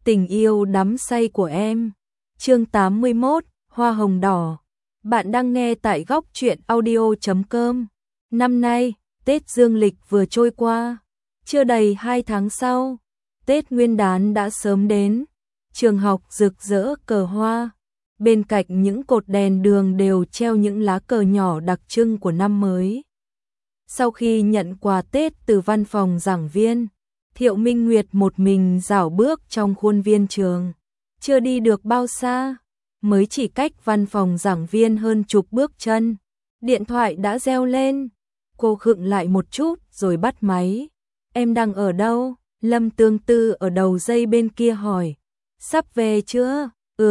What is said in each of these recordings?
Tình yêu đắm say của em. Chương 81, Hoa hồng đỏ. Bạn đang nghe tại góc truyện audio.com. Năm nay, Tết Dương lịch vừa trôi qua, chưa đầy 2 tháng sau, Tết Nguyên đán đã sớm đến. Trường học rực rỡ cờ hoa, bên cạnh những cột đèn đường đều treo những lá cờ nhỏ đặc trưng của năm mới. Sau khi nhận quà Tết từ văn phòng giảng viên, Thiệu Minh Nguyệt một mình rảo bước trong khuôn viên trường. Chưa đi được bao xa, mới chỉ cách văn phòng giảng viên hơn chục bước chân, điện thoại đã reo lên. Cô khựng lại một chút rồi bắt máy. Em đang ở đâu? Lâm Tương Tư ở đầu dây bên kia hỏi. Sắp về chưa?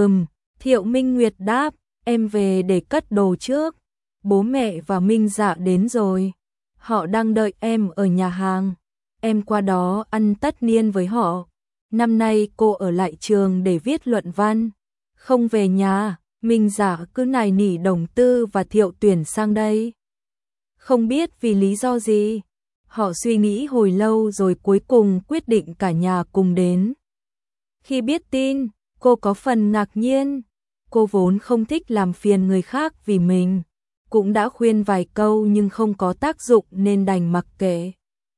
Thiệu Minh Nguyệt đáp. Em về để cất đồ trước. Bố mẹ và Minh Dạ đến rồi. Họ đang đợi em ở nhà hàng. Em qua đó ăn tất niên với họ. Năm nay cô ở lại trường để viết luận văn, không về nhà. Minh Dạ cứ nài nỉ Đồng Tư và Thiệu Tuyển sang đây. Không biết vì lý do gì, họ suy nghĩ hồi lâu rồi cuối cùng quyết định cả nhà cùng đến. Khi biết tin, cô có phần ngạc nhiên. Cô vốn không thích làm phiền người khác vì mình, cũng đã khuyên vài câu nhưng không có tác dụng nên đành mặc kệ.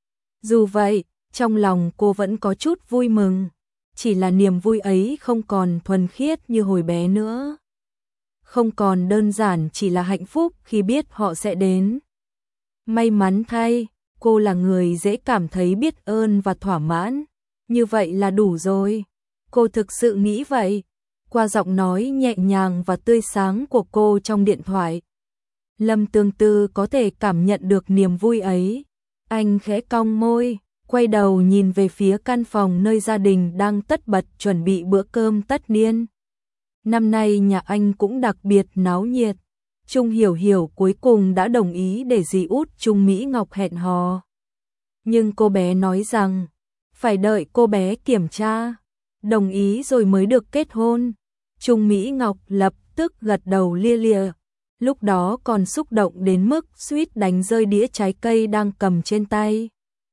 Dù vậy, trong lòng cô vẫn có chút vui mừng, chỉ là niềm vui ấy không còn thuần khiết như hồi bé nữa. Không còn đơn giản chỉ là hạnh phúc khi biết họ sẽ đến. May mắn thay, cô là người dễ cảm thấy biết ơn và thỏa mãn, như vậy là đủ rồi. Cô thực sự nghĩ vậy, qua giọng nói nhẹ nhàng và tươi sáng của cô trong điện thoại. Lâm Tương Tư có thể cảm nhận được niềm vui ấy. Anh khẽ cong môi, quay đầu nhìn về phía căn phòng nơi gia đình đang tất bật chuẩn bị bữa cơm tất niên. Năm nay nhà anh cũng đặc biệt náo nhiệt. Trung Hiểu Hiểu cuối cùng đã đồng ý để dì út Trung Mỹ Ngọc hẹn hò. Nhưng cô bé nói rằng, phải đợi cô bé kiểm tra, đồng ý rồi mới được kết hôn. Trung Mỹ Ngọc lập tức gật đầu lia lịa. Lúc đó còn xúc động đến mức suýt đánh rơi đĩa trái cây đang cầm trên tay.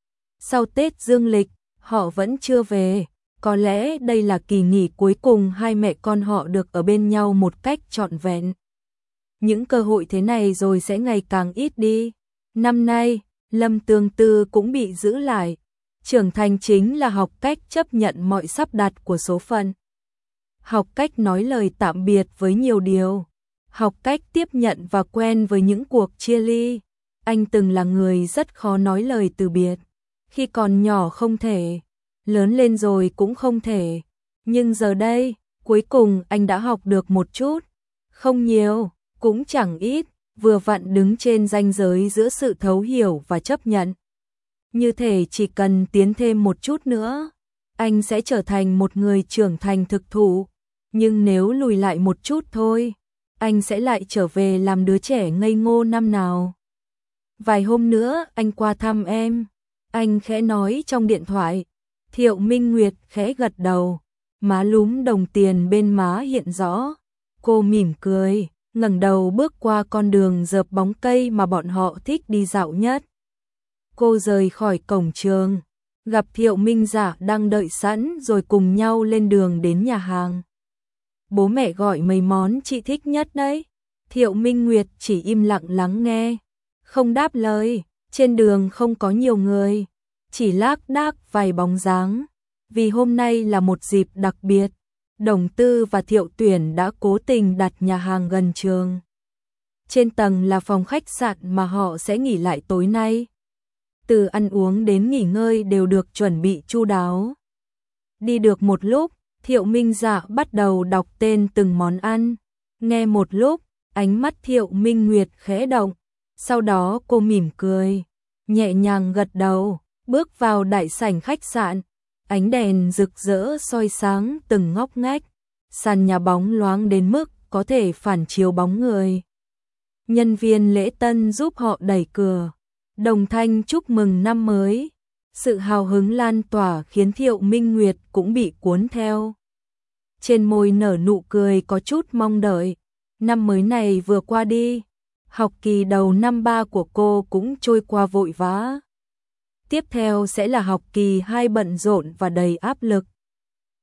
Sau Tết Dương lịch, họ vẫn chưa về. Có lẽ đây là kỳ nghỉ cuối cùng hai mẹ con họ được ở bên nhau một cách trọn vẹn. Những cơ hội thế này rồi sẽ ngày càng ít đi. Năm nay, Lâm Tương Tư cũng bị giữ lại. Trưởng thành chính là học cách chấp nhận mọi sắp đặt của số phận. Học cách nói lời tạm biệt với nhiều điều. Học cách tiếp nhận và quen với những cuộc chia ly. Anh từng là người rất khó nói lời từ biệt. Khi còn nhỏ không thể, lớn lên rồi cũng không thể. Nhưng giờ đây, cuối cùng anh đã học được một chút. Không nhiều, cũng chẳng ít, vừa vặn đứng trên ranh giới giữa sự thấu hiểu và chấp nhận. Như thể chỉ cần tiến thêm một chút nữa, anh sẽ trở thành một người trưởng thành thực thụ. Nhưng nếu lùi lại một chút thôi, anh sẽ lại trở về làm đứa trẻ ngây ngô năm nào. Vài hôm nữa anh qua thăm em, anh khẽ nói trong điện thoại. Thiệu Minh Nguyệt khẽ gật đầu, má lúm đồng tiền bên má hiện rõ. Cô mỉm cười, ngẩng đầu bước qua con đường dợp bóng cây mà bọn họ thích đi dạo nhất. Cô rời khỏi cổng trường, gặp Thiệu Minh Dạ đang đợi sẵn rồi cùng nhau lên đường đến nhà hàng. Bố mẹ gọi mấy món chị thích nhất đấy. Thiệu Minh Nguyệt chỉ im lặng lắng nghe, không đáp lời. Trên đường không có nhiều người, chỉ lác đác vài bóng dáng. Vì hôm nay là một dịp đặc biệt, Đồng Tư và Thiệu Tuyển đã cố tình đặt nhà hàng gần trường. Trên tầng là phòng khách sạn mà họ sẽ nghỉ lại tối nay. Từ ăn uống đến nghỉ ngơi đều được chuẩn bị chu đáo. Đi được một lúc, Thiệu Minh Dạ bắt đầu đọc tên từng món ăn. Nghe một lúc, ánh mắt Thiệu Minh Nguyệt khẽ động. Sau đó cô mỉm cười, nhẹ nhàng gật đầu, bước vào đại sảnh khách sạn. Ánh đèn rực rỡ soi sáng từng ngóc ngách, sàn nhà bóng loáng đến mức có thể phản chiếu bóng người. Nhân viên lễ tân giúp họ đẩy cửa, đồng thanh chúc mừng năm mới. Sự hào hứng lan tỏa khiến Thiệu Minh Nguyệt cũng bị cuốn theo. Trên môi nở nụ cười có chút mong đợi. Năm mới này vừa qua đi, học kỳ đầu năm 3 của cô cũng trôi qua vội vã. Tiếp theo sẽ là học kỳ 2 bận rộn và đầy áp lực.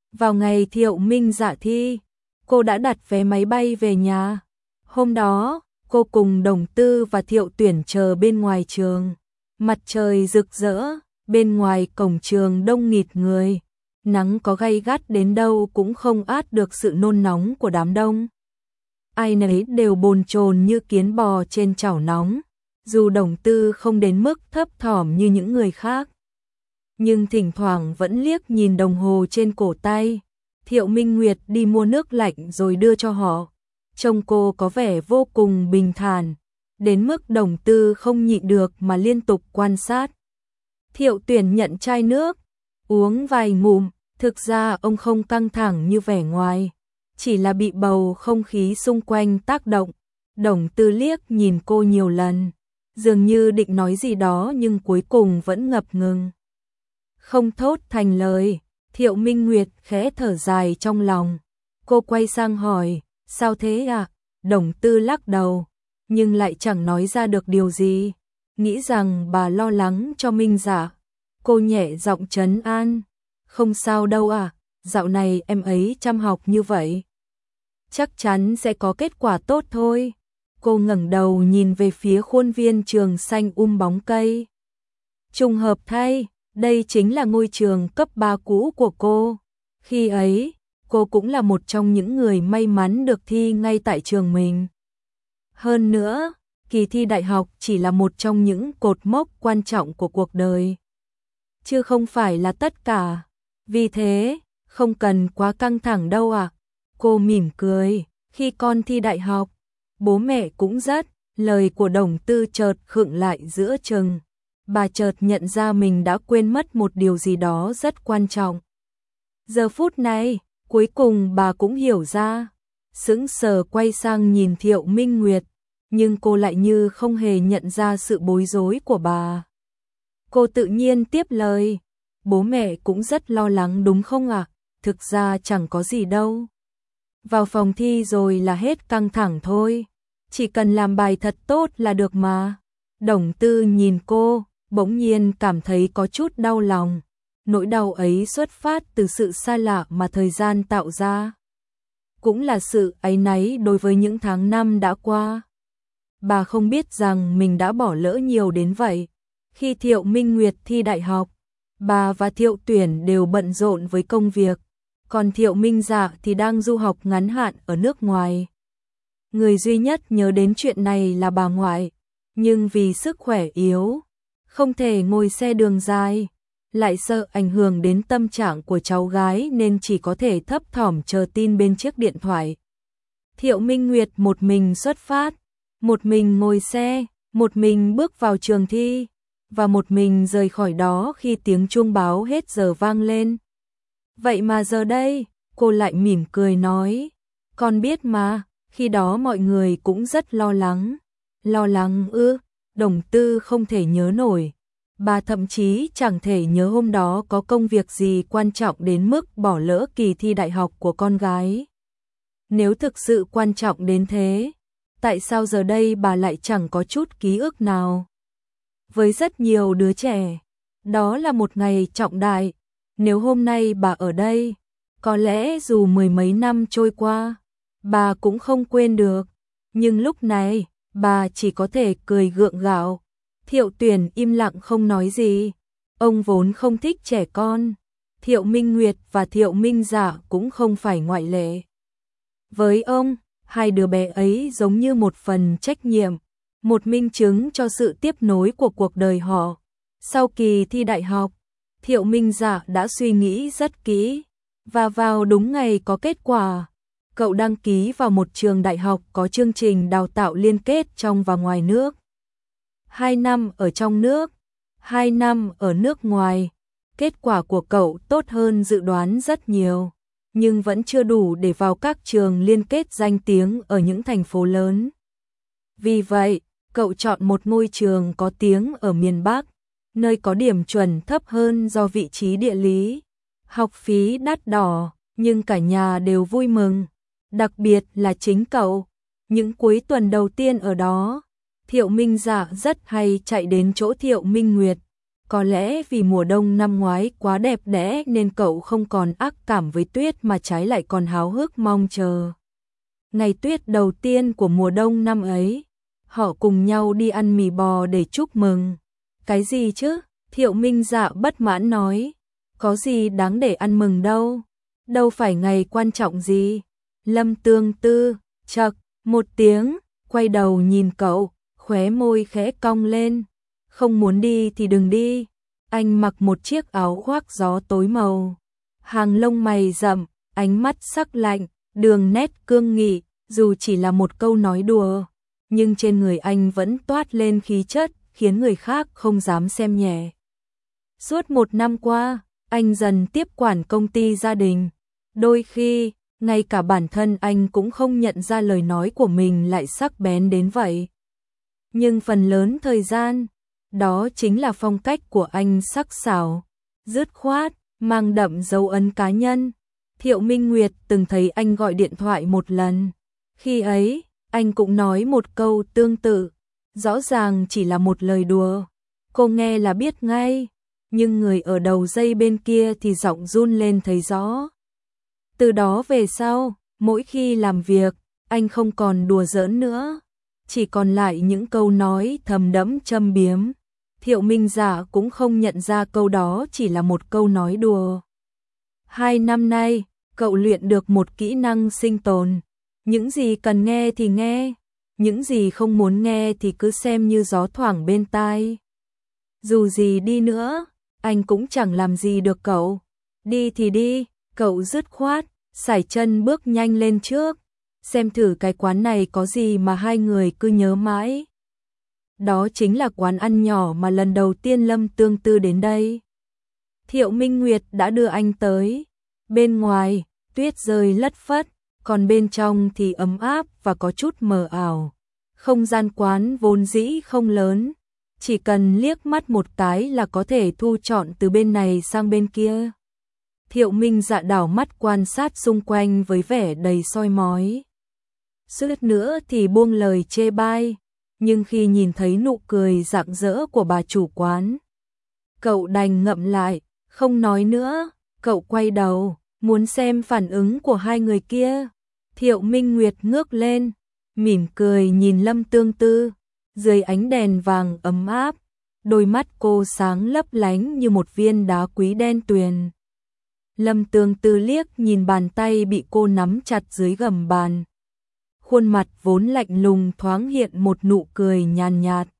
Vào ngày Thiệu Minh Dạ thi, cô đã đặt vé máy bay về nhà. Hôm đó, cô cùng Đồng Tư và Thiệu Tuyển chờ bên ngoài trường. Mặt trời rực rỡ, bên ngoài cổng trường đông nghịt người. Nắng có gay gắt đến đâu cũng không át được sự nôn nóng của đám đông. Ai nấy đều bồn chồn như kiến bò trên chảo nóng, dù Đồng Tư không đến mức thấp thỏm như những người khác. Nhưng thỉnh thoảng vẫn liếc nhìn đồng hồ trên cổ tay. Thiệu Minh Nguyệt đi mua nước lạnh rồi đưa cho họ. Trông cô có vẻ vô cùng bình thản, đến mức Đồng Tư không nhịn được mà liên tục quan sát. Thiệu Tuyển nhận chai nước, uống vài ngụm, thực ra ông không căng thẳng như vẻ ngoài, chỉ là bị bầu không khí xung quanh tác động. Đồng Tư liếc nhìn cô nhiều lần, dường như định nói gì đó nhưng cuối cùng vẫn ngập ngừng. Không thốt thành lời, Thiệu Minh Nguyệt khẽ thở dài trong lòng. Cô quay sang hỏi, sao thế à? Đồng Tư lắc đầu, nhưng lại chẳng nói ra được điều gì. Nghĩ rằng bà lo lắng cho Minh Dạ. Cô nhẹ giọng trấn an, không sao đâu à, dạo này em ấy chăm học như vậy. Chắc chắn sẽ có kết quả tốt thôi. Cô ngẩng đầu nhìn về phía khuôn viên trường xanh bóng cây. Trùng hợp thay, đây chính là ngôi trường cấp 3 cũ của cô. Khi ấy, cô cũng là một trong những người may mắn được thi ngay tại trường mình. Hơn nữa, kỳ thi đại học chỉ là một trong những cột mốc quan trọng của cuộc đời, chứ không phải là tất cả. Vì thế, không cần quá căng thẳng đâu ạ. Cô mỉm cười, khi con thi đại học, bố mẹ cũng rất. Lời của Đồng Tư chợt khựng lại giữa chừng. Bà chợt nhận ra mình đã quên mất một điều gì đó rất quan trọng. Giờ phút này, cuối cùng bà cũng hiểu ra. Sững sờ quay sang nhìn Thiệu Minh Nguyệt, nhưng cô lại như không hề nhận ra sự bối rối của bà. Cô tự nhiên tiếp lời, bố mẹ cũng rất lo lắng đúng không ạ? Thực ra chẳng có gì đâu. Vào phòng thi rồi là hết căng thẳng thôi. Chỉ cần làm bài thật tốt là được mà. Đồng Tư nhìn cô, bỗng nhiên cảm thấy có chút đau lòng. Nỗi đau ấy xuất phát từ sự xa lạ mà thời gian tạo ra. Cũng là sự áy náy đối với những tháng năm đã qua. Bà không biết rằng mình đã bỏ lỡ nhiều đến vậy. Khi Thiệu Minh Nguyệt thi đại học, bà và Thiệu Tuyển đều bận rộn với công việc. Còn Thiệu Minh Dạ thì đang du học ngắn hạn ở nước ngoài. Người duy nhất nhớ đến chuyện này là bà ngoại. Nhưng vì sức khỏe yếu, không thể ngồi xe đường dài, lại sợ ảnh hưởng đến tâm trạng của cháu gái nên chỉ có thể thấp thỏm chờ tin bên chiếc điện thoại. Thiệu Minh Nguyệt một mình xuất phát, một mình ngồi xe, một mình bước vào trường thi, và một mình rời khỏi đó khi tiếng chuông báo hết giờ vang lên. Vậy mà giờ đây, cô lại mỉm cười nói, con biết mà, khi đó mọi người cũng rất lo lắng. Lo lắng ư? Đồng Tư không thể nhớ nổi. Bà thậm chí chẳng thể nhớ hôm đó có công việc gì quan trọng đến mức bỏ lỡ kỳ thi đại học của con gái. Nếu thực sự quan trọng đến thế, tại sao giờ đây bà lại chẳng có chút ký ức nào? Với rất nhiều đứa trẻ, đó là một ngày trọng đại. Nếu hôm nay bà ở đây, có lẽ dù mười mấy năm trôi qua, bà cũng không quên được. Nhưng lúc này, bà chỉ có thể cười gượng gạo. Thiệu Tuyển im lặng không nói gì. Ông vốn không thích trẻ con. Thiệu Minh Nguyệt và Thiệu Minh Dạ cũng không phải ngoại lệ. Với ông, hai đứa bé ấy giống như một phần trách nhiệm, một minh chứng cho sự tiếp nối của cuộc đời họ. Sau kỳ thi đại học, Thiệu Minh Dạ đã suy nghĩ rất kỹ, và vào đúng ngày có kết quả, cậu đăng ký vào một trường đại học có chương trình đào tạo liên kết trong và ngoài nước. 2 năm ở trong nước, 2 năm ở nước ngoài. Kết quả của cậu tốt hơn dự đoán rất nhiều, nhưng vẫn chưa đủ để vào các trường liên kết danh tiếng ở những thành phố lớn. Vì vậy, cậu chọn một ngôi trường có tiếng ở miền Bắc, nơi có điểm chuẩn thấp hơn do vị trí địa lý. Học phí đắt đỏ, nhưng cả nhà đều vui mừng, đặc biệt là chính cậu. Những cuối tuần đầu tiên ở đó, Thiệu Minh Dạ rất hay chạy đến chỗ Thiệu Minh Nguyệt. Có lẽ vì mùa đông năm ngoái quá đẹp đẽ nên cậu không còn ác cảm với tuyết mà trái lại còn háo hức mong chờ ngày tuyết đầu tiên của mùa đông năm ấy. Họ cùng nhau đi ăn mì bò để chúc mừng. Cái gì chứ? Thiệu Minh Dạ bất mãn nói. Có gì đáng để ăn mừng đâu. Đâu phải ngày quan trọng gì. Lâm Tương Tư, chậc, một tiếng, quay đầu nhìn cậu, khóe môi khẽ cong lên. Không muốn đi thì đừng đi. Anh mặc một chiếc áo khoác gió tối màu. Hàng lông mày rậm, ánh mắt sắc lạnh, đường nét cương nghị, dù chỉ là một câu nói đùa. Nhưng trên người anh vẫn toát lên khí chất, khiến người khác không dám xem nhẹ. Suốt một năm qua, anh dần tiếp quản công ty gia đình. Đôi khi, ngay cả bản thân anh cũng không nhận ra lời nói của mình lại sắc bén đến vậy. Nhưng phần lớn thời gian, đó chính là phong cách của anh sắc sảo, dứt khoát, mang đậm dấu ấn cá nhân. Thiệu Minh Nguyệt từng thấy anh gọi điện thoại một lần. Khi ấy, anh cũng nói một câu tương tự, rõ ràng chỉ là một lời đùa. Cô nghe là biết ngay, nhưng người ở đầu dây bên kia thì giọng run lên thấy rõ. Từ đó về sau, mỗi khi làm việc, anh không còn đùa giỡn nữa, chỉ còn lại những câu nói thầm đẫm châm biếm. Thiệu Minh Dạ cũng không nhận ra câu đó chỉ là một câu nói đùa. 2 năm nay, cậu luyện được một kỹ năng sinh tồn. Những gì cần nghe thì nghe, những gì không muốn nghe thì cứ xem như gió thoảng bên tai. Dù gì đi nữa, anh cũng chẳng làm gì được cậu. Đi thì đi, cậu dứt khoát, sải chân bước nhanh lên trước. Xem thử cái quán này có gì mà hai người cứ nhớ mãi. Đó chính là quán ăn nhỏ mà lần đầu tiên Lâm Tương Tư đến đây. Thiệu Minh Nguyệt đã đưa anh tới. Bên ngoài, tuyết rơi lất phất, còn bên trong thì ấm áp và có chút mờ ảo. Không gian quán vốn dĩ không lớn, chỉ cần liếc mắt một cái là có thể thu trọn từ bên này sang bên kia. Thiệu Minh Dạ đảo mắt quan sát xung quanh với vẻ đầy soi mói. Suýt nữa thì buông lời chê bai, nhưng khi nhìn thấy nụ cười rạng rỡ của bà chủ quán, cậu đành ngậm lại, không nói nữa. Cậu quay đầu, muốn xem phản ứng của hai người kia. Thiệu Minh Nguyệt ngước lên, mỉm cười nhìn Lâm Tương Tư, dưới ánh đèn vàng ấm áp, đôi mắt cô sáng lấp lánh như một viên đá quý đen tuyền. Lâm Tương Tư liếc nhìn bàn tay bị cô nắm chặt dưới gầm bàn. Khuôn mặt vốn lạnh lùng thoáng hiện một nụ cười nhàn nhạt.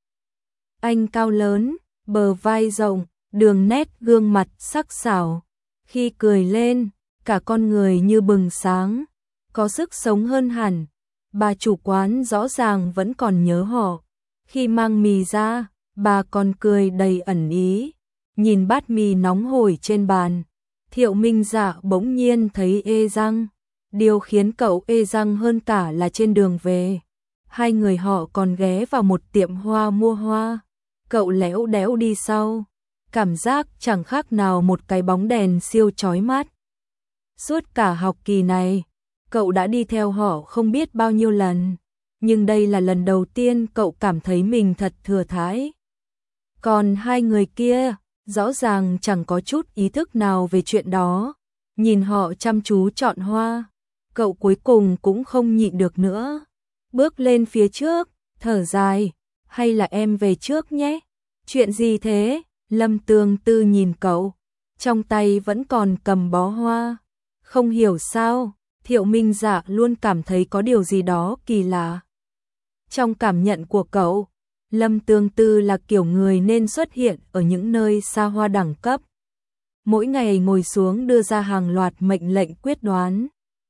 Anh cao lớn, bờ vai rộng, đường nét gương mặt sắc sảo. Khi cười lên, cả con người như bừng sáng, có sức sống hơn hẳn. Bà chủ quán rõ ràng vẫn còn nhớ họ. Khi mang mì ra, bà còn cười đầy ẩn ý, nhìn bát mì nóng hổi trên bàn. Thiệu Minh Dạ bỗng nhiên thấy ê răng. Điều khiến cậu ê răng hơn cả là trên đường về, hai người họ còn ghé vào một tiệm hoa mua hoa. Cậu lẽo đẽo đi sau, cảm giác chẳng khác nào một cái bóng đèn siêu chói mắt. Suốt cả học kỳ này, cậu đã đi theo họ không biết bao nhiêu lần, nhưng đây là lần đầu tiên cậu cảm thấy mình thật thừa thãi. Còn hai người kia, rõ ràng chẳng có chút ý thức nào về chuyện đó. Nhìn họ chăm chú chọn hoa, cậu cuối cùng cũng không nhịn được nữa. Bước lên phía trước, thở dài, hay là em về trước nhé. Chuyện gì thế? Lâm Tương Tư nhìn cậu, trong tay vẫn còn cầm bó hoa. Không hiểu sao, Thiệu Minh Dạ luôn cảm thấy có điều gì đó kỳ lạ. Trong cảm nhận của cậu, Lâm Tương Tư là kiểu người nên xuất hiện ở những nơi xa hoa đẳng cấp. Mỗi ngày ngồi xuống đưa ra hàng loạt mệnh lệnh quyết đoán.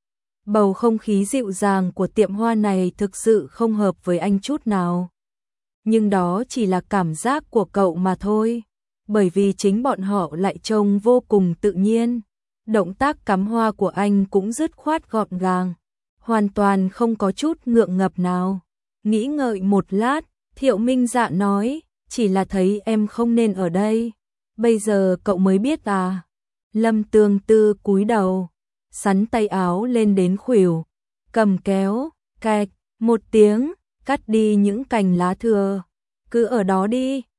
Bầu không khí dịu dàng của tiệm hoa này thực sự không hợp với anh chút nào. Nhưng đó chỉ là cảm giác của cậu mà thôi, bởi vì chính bọn họ lại trông vô cùng tự nhiên. Động tác cắm hoa của anh cũng dứt khoát gọn gàng, hoàn toàn không có chút ngượng ngập nào. Nghĩ ngợi một lát, Thiệu Minh Dạ nói, chỉ là thấy em không nên ở đây. Bây giờ cậu mới biết à? Lâm Tương Tư cúi đầu, sắn tay áo lên đến khuỷu, cầm kéo, cạch, một tiếng, cắt đi những cành lá thừa. Cứ ở đó đi,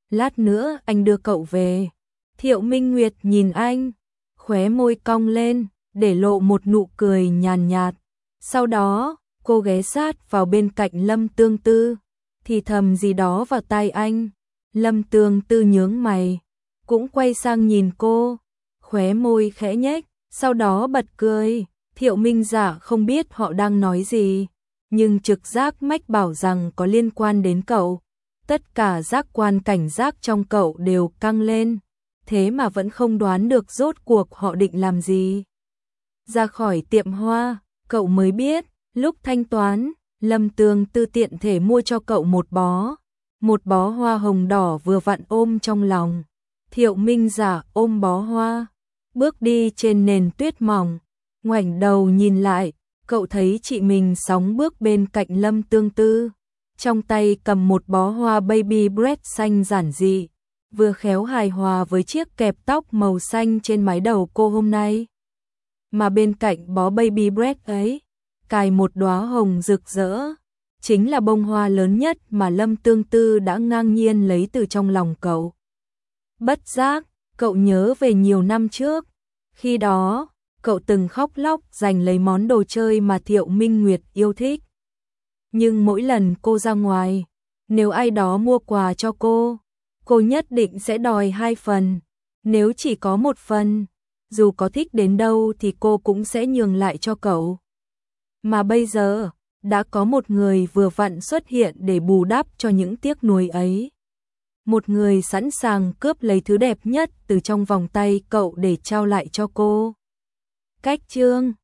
lát nữa anh đưa cậu về. Thiệu Minh Nguyệt nhìn anh, khóe môi cong lên, để lộ một nụ cười nhàn nhạt. Sau đó, cô ghé sát vào bên cạnh Lâm Tương Tư, thì thầm gì đó vào tai anh. Lâm Tương Tư nhướng mày, cũng quay sang nhìn cô, khóe môi khẽ nhếch, sau đó bật cười. Thiệu Minh Dạ không biết họ đang nói gì, nhưng trực giác mách bảo rằng có liên quan đến cậu. Tất cả giác quan cảnh giác trong cậu đều căng lên, thế mà vẫn không đoán được rốt cuộc họ định làm gì. Ra khỏi tiệm hoa, cậu mới biết, lúc thanh toán, Lâm Tương Tư tiện thể mua cho cậu một bó hoa hồng đỏ vừa vặn ôm trong lòng. Thiệu Minh Dạ ôm bó hoa, bước đi trên nền tuyết mỏng, ngoảnh đầu nhìn lại, cậu thấy chị mình sóng bước bên cạnh Lâm Tương Tư, trong tay cầm một bó hoa baby breath xanh giản dị, vừa khéo hài hòa với chiếc kẹp tóc màu xanh trên mái đầu cô hôm nay. Mà bên cạnh bó baby breath ấy, cài một đóa hồng rực rỡ, chính là bông hoa lớn nhất mà Lâm Tương Tư đã ngang nhiên lấy từ trong lòng cậu. Bất giác, cậu nhớ về nhiều năm trước, khi đó, cậu từng khóc lóc giành lấy món đồ chơi mà Thiệu Minh Nguyệt yêu thích. Nhưng mỗi lần cô ra ngoài, nếu ai đó mua quà cho cô nhất định sẽ đòi 2 phần. Nếu chỉ có 1 phần, dù có thích đến đâu thì cô cũng sẽ nhường lại cho cậu. Mà bây giờ, đã có một người vừa vặn xuất hiện để bù đắp cho những tiếc nuối ấy. Một người sẵn sàng cướp lấy thứ đẹp nhất từ trong vòng tay cậu để trao lại cho cô. Cách chương